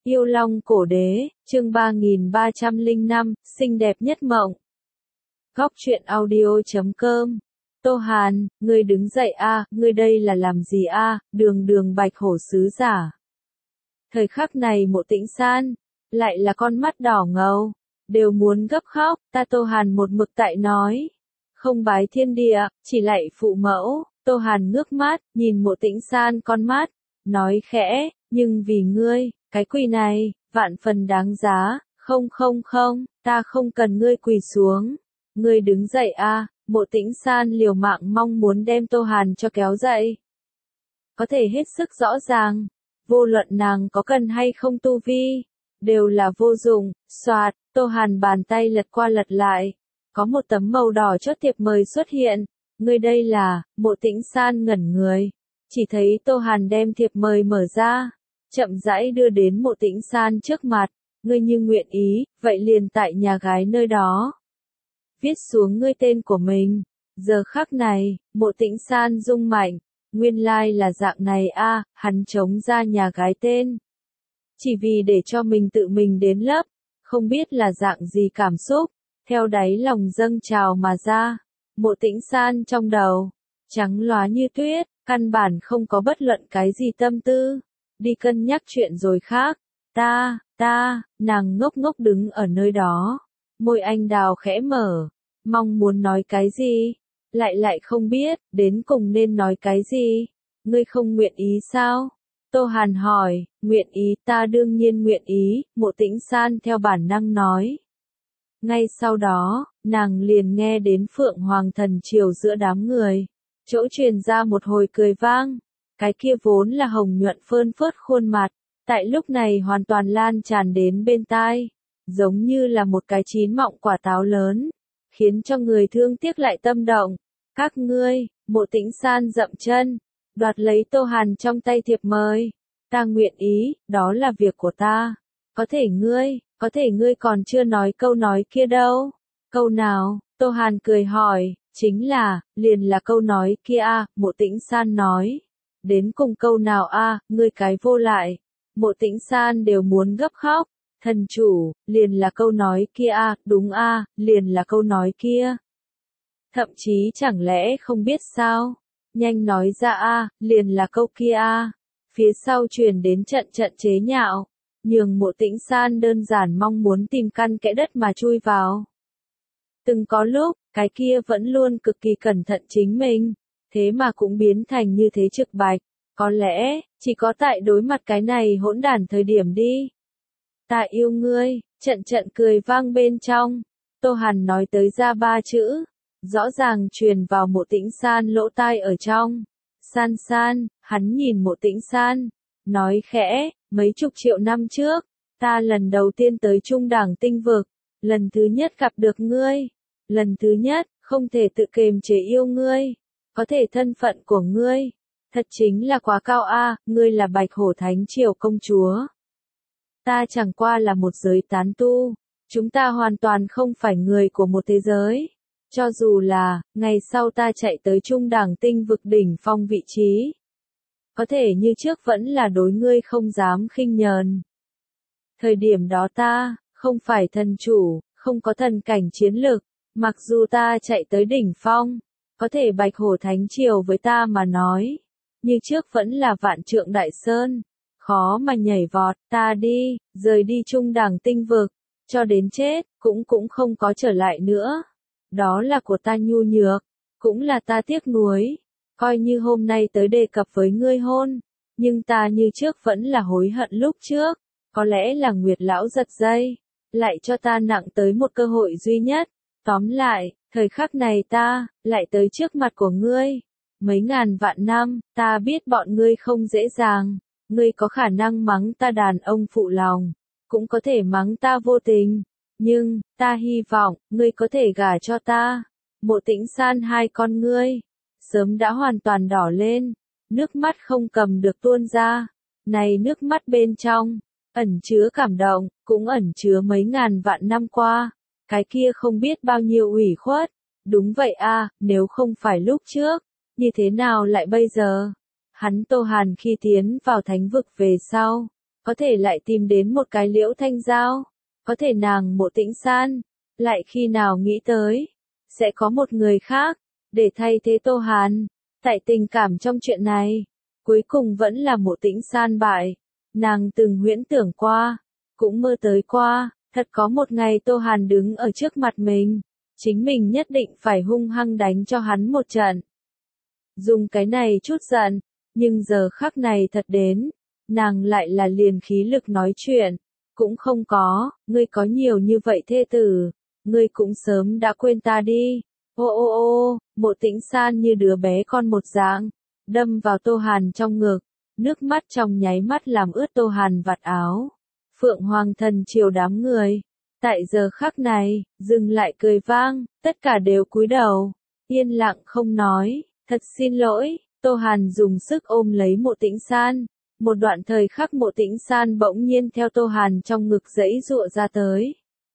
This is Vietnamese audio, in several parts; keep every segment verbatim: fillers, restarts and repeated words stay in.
Yêu Long Cổ Đế, chương ba nghìn ba trăm lẻ năm, xinh đẹp nhất mộng. Góc truyện audio chấm com. Tô Hàn, ngươi đứng dậy a, ngươi đây là làm gì a, đường đường bạch hổ sứ giả. Thời khắc này Mộ Tĩnh San, lại là con mắt đỏ ngầu, đều muốn gấp khóc, ta Tô Hàn một mực tại nói. Không bái thiên địa, chỉ lạy phụ mẫu, Tô Hàn ngước mắt, nhìn Mộ Tĩnh San con mắt, nói khẽ, nhưng vì ngươi, cái quỳ này, vạn phần đáng giá, không không không, ta không cần ngươi quỳ xuống. Ngươi đứng dậy a, Mộ Tĩnh San liều mạng mong muốn đem Tô Hàn cho kéo dậy. Có thể hết sức rõ ràng, vô luận nàng có cần hay không tu vi, đều là vô dụng, xoạt, Tô Hàn bàn tay lật qua lật lại, có một tấm màu đỏ chốt thiệp mời xuất hiện, ngươi đây là, Mộ Tĩnh San ngẩn người, chỉ thấy Tô Hàn đem thiệp mời mở ra, chậm rãi đưa đến Mộ Tĩnh San trước mặt, ngươi như nguyện ý, vậy liền tại nhà gái nơi đó. Viết xuống ngươi tên của mình, giờ khắc này, Mộ Tĩnh San rung mạnh, nguyên lai like là dạng này a, hắn chống ra nhà gái tên. Chỉ vì để cho mình tự mình đến lớp, không biết là dạng gì cảm xúc, theo đáy lòng dâng trào mà ra, Mộ Tĩnh San trong đầu, trắng lóa như tuyết, căn bản không có bất luận cái gì tâm tư, đi cân nhắc chuyện rồi khác, ta, ta, nàng ngốc ngốc đứng ở nơi đó, môi anh đào khẽ mở, mong muốn nói cái gì, lại lại không biết, đến cùng nên nói cái gì, ngươi không nguyện ý sao? Tô Hàn hỏi, nguyện ý, ta đương nhiên nguyện ý, Mộ Tĩnh San theo bản năng nói. Ngay sau đó, nàng liền nghe đến Phượng Hoàng thần triều giữa đám người, chỗ truyền ra một hồi cười vang, cái kia vốn là hồng nhuận phơn phớt khuôn mặt, tại lúc này hoàn toàn lan tràn đến bên tai, giống như là một cái chín mọng quả táo lớn, khiến cho người thương tiếc lại tâm động. Các ngươi, Mộ Tĩnh San dậm chân, đoạt lấy Tô Hàn trong tay thiệp mời, ta nguyện ý, đó là việc của ta, có thể ngươi, có thể ngươi còn chưa nói câu nói kia đâu, câu nào, Tô Hàn cười hỏi, chính là, liền là câu nói kia a, Mộ Tĩnh San nói, đến cùng câu nào a, ngươi cái vô lại, Mộ Tĩnh San đều muốn gấp khóc, thần chủ, liền là câu nói kia a, đúng a, liền là câu nói kia. Thậm chí chẳng lẽ không biết sao, nhanh nói ra a, liền là câu kia a. Phía sau truyền đến trận trận chế nhạo, nhường Mộ Tĩnh San đơn giản mong muốn tìm căn kẽ đất mà chui vào. Từng có lúc, cái kia vẫn luôn cực kỳ cẩn thận chính mình, thế mà cũng biến thành như thế trực bạch, có lẽ, chỉ có tại đối mặt cái này hỗn đản thời điểm đi. Ta yêu ngươi, trận trận cười vang bên trong, Tô Hàn nói tới ra ba chữ, rõ ràng truyền vào Mộ Tĩnh San lỗ tai ở trong. San San, hắn nhìn Mộ Tĩnh San, nói khẽ, mấy chục triệu năm trước, ta lần đầu tiên tới Trung Đẳng Tinh Vực, lần thứ nhất gặp được ngươi, lần thứ nhất, không thể tự kiềm chế yêu ngươi, có thể thân phận của ngươi, thật chính là quá cao a, ngươi là Bạch Hổ Thánh Triều công chúa. Ta chẳng qua là một giới tán tu, chúng ta hoàn toàn không phải người của một thế giới. Cho dù là, ngày sau ta chạy tới Trung Đẳng Tinh Vực đỉnh phong vị trí, có thể như trước vẫn là đối ngươi không dám khinh nhờn. Thời điểm đó ta, không phải thần chủ, không có thần cảnh chiến lực, mặc dù ta chạy tới đỉnh phong, có thể Bạch Hổ Thánh Triều với ta mà nói, như trước vẫn là vạn trượng đại sơn, khó mà nhảy vọt, ta đi, rời đi Trung Đẳng Tinh Vực, cho đến chết, cũng cũng không có trở lại nữa. Đó là của ta nhu nhược, cũng là ta tiếc nuối, coi như hôm nay tới đề cập với ngươi hôn, nhưng ta như trước vẫn là hối hận lúc trước, có lẽ là Nguyệt Lão giật dây, lại cho ta nặng tới một cơ hội duy nhất, tóm lại, thời khắc này ta, lại tới trước mặt của ngươi, mấy ngàn vạn năm, ta biết bọn ngươi không dễ dàng, ngươi có khả năng mắng ta đàn ông phụ lòng, cũng có thể mắng ta vô tình. Nhưng, ta hy vọng, ngươi có thể gả cho ta. Mộ Tĩnh San hai con ngươi, sớm đã hoàn toàn đỏ lên, nước mắt không cầm được tuôn ra. Này nước mắt bên trong, ẩn chứa cảm động, cũng ẩn chứa mấy ngàn vạn năm qua. Cái kia không biết bao nhiêu ủy khuất. Đúng vậy a, nếu không phải lúc trước, như thế nào lại bây giờ? Hắn Tô Hàn khi tiến vào thánh vực về sau, có thể lại tìm đến một cái Liễu Thanh Giao, có thể nàng Mộ Tĩnh San, lại khi nào nghĩ tới, sẽ có một người khác, để thay thế Tô Hàn. Tại tình cảm trong chuyện này, cuối cùng vẫn là Mộ Tĩnh San bại. Nàng từng huyễn tưởng qua, cũng mơ tới qua, thật có một ngày Tô Hàn đứng ở trước mặt mình, chính mình nhất định phải hung hăng đánh cho hắn một trận. Dùng cái này chút giận, nhưng giờ khắc này thật đến, nàng lại là liền khí lực nói chuyện, cũng không có, ngươi có nhiều như vậy thê tử, ngươi cũng sớm đã quên ta đi. Ô ô ô, Mộ Tĩnh San như đứa bé con một dạng, đâm vào Tô Hàn trong ngực, nước mắt trong nháy mắt làm ướt Tô Hàn vạt áo. Phượng Hoàng thần triều đám người, tại giờ khắc này, dừng lại cười vang, tất cả đều cúi đầu, yên lặng không nói, thật xin lỗi. Tô Hàn dùng sức ôm lấy Mộ Tĩnh San, một đoạn thời khắc Mộ Tĩnh San bỗng nhiên theo Tô Hàn trong ngực giãy giụa ra tới.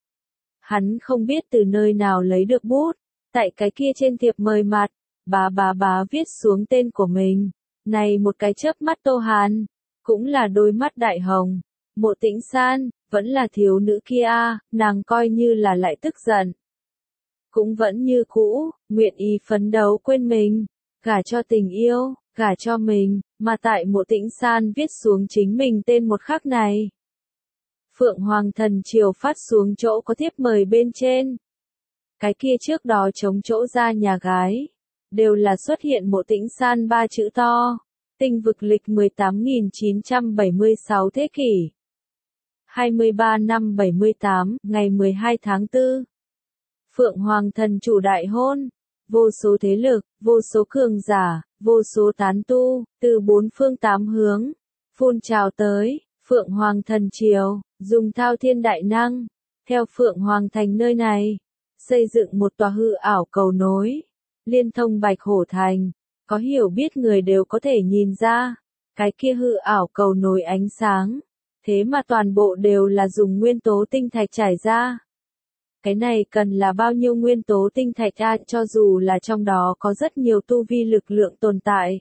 Hắn không biết từ nơi nào lấy được bút, tại cái kia trên thiệp mời mặt, bá bá bá viết xuống tên của mình. Này một cái chớp mắt Tô Hàn, cũng là đôi mắt đại hồng. Mộ Tĩnh San, vẫn là thiếu nữ kia a, nàng coi như là lại tức giận. Cũng vẫn như cũ, nguyện ý phấn đấu quên mình, gả cho tình yêu, gả cho mình, mà tại Mộ Tĩnh San viết xuống chính mình tên một khắc này. Phượng Hoàng thần triều phát xuống chỗ có thiếp mời bên trên. Cái kia trước đó chống chỗ ra nhà gái, đều là xuất hiện Mộ Tĩnh San ba chữ to. Tinh vực lịch mười tám nghìn chín trăm bảy mươi sáu thế kỷ. hai mươi ba năm bảy mươi tám, ngày mười hai tháng tư. Phượng Hoàng thần chủ đại hôn. Vô số thế lực, vô số cường giả, vô số tán tu, từ bốn phương tám hướng, phun trào tới. Phượng Hoàng thần triều, dùng thao thiên đại năng, theo Phượng Hoàng thành nơi này, xây dựng một tòa hư ảo cầu nối, liên thông Bạch Hổ thành. Có hiểu biết người đều có thể nhìn ra, cái kia hư ảo cầu nối ánh sáng, thế mà toàn bộ đều là dùng nguyên tố tinh thạch trải ra. Cái này cần là bao nhiêu nguyên tố tinh thạch a, cho dù là trong đó có rất nhiều tu vi lực lượng tồn tại.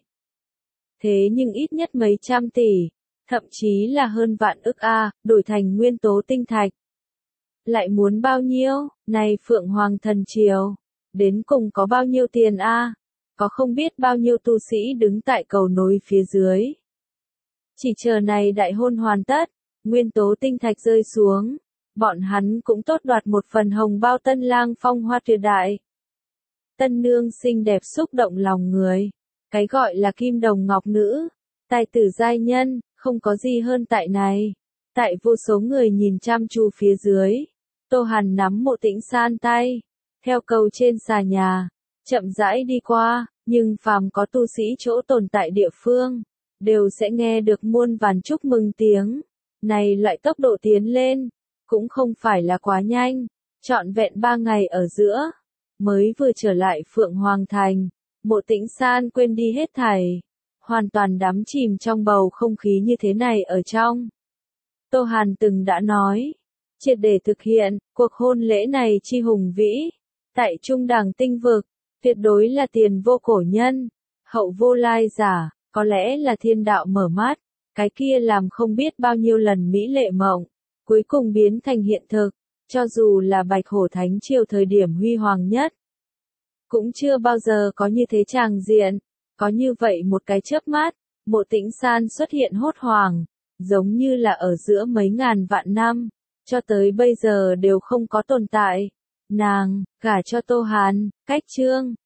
Thế nhưng ít nhất mấy trăm tỷ, thậm chí là hơn vạn ức a, đổi thành nguyên tố tinh thạch. Lại muốn bao nhiêu, này Phượng Hoàng thần triều, đến cùng có bao nhiêu tiền a? Có không biết bao nhiêu tu sĩ đứng tại cầu nối phía dưới. Chỉ chờ này đại hôn hoàn tất, nguyên tố tinh thạch rơi xuống, bọn hắn cũng tốt đoạt một phần hồng bao tân lang phong hoa tuyệt đại. Tân nương xinh đẹp xúc động lòng người, cái gọi là kim đồng ngọc nữ, tài tử giai nhân, không có gì hơn tại này. Tại vô số người nhìn chăm chú phía dưới, Tô Hàn nắm Mộ Tĩnh San tay, theo cầu trên xà nhà, chậm rãi đi qua, nhưng phàm có tu sĩ chỗ tồn tại địa phương, đều sẽ nghe được muôn vàn chúc mừng tiếng. Này loại tốc độ tiến lên, cũng không phải là quá nhanh, trọn vẹn ba ngày ở giữa, mới vừa trở lại Phượng Hoàng thành, Mộ Tĩnh San quên đi hết thảy, hoàn toàn đắm chìm trong bầu không khí như thế này ở trong. Tô Hàn từng đã nói, triệt để thực hiện, cuộc hôn lễ này chi hùng vĩ, tại trung đẳng tinh vực, tuyệt đối là tiền vô cổ nhân, hậu vô lai giả, có lẽ là thiên đạo mở mắt, cái kia làm không biết bao nhiêu lần mỹ lệ mộng, cuối cùng biến thành hiện thực, cho dù là Bạch Hổ Thánh triều thời điểm huy hoàng nhất. Cũng chưa bao giờ có như thế tràng diện, có như vậy một cái chớp mắt, Mộ Tĩnh San xuất hiện hốt hoảng, giống như là ở giữa mấy ngàn vạn năm, cho tới bây giờ đều không có tồn tại. Nàng, gả cho Tô Hàn, cách chương.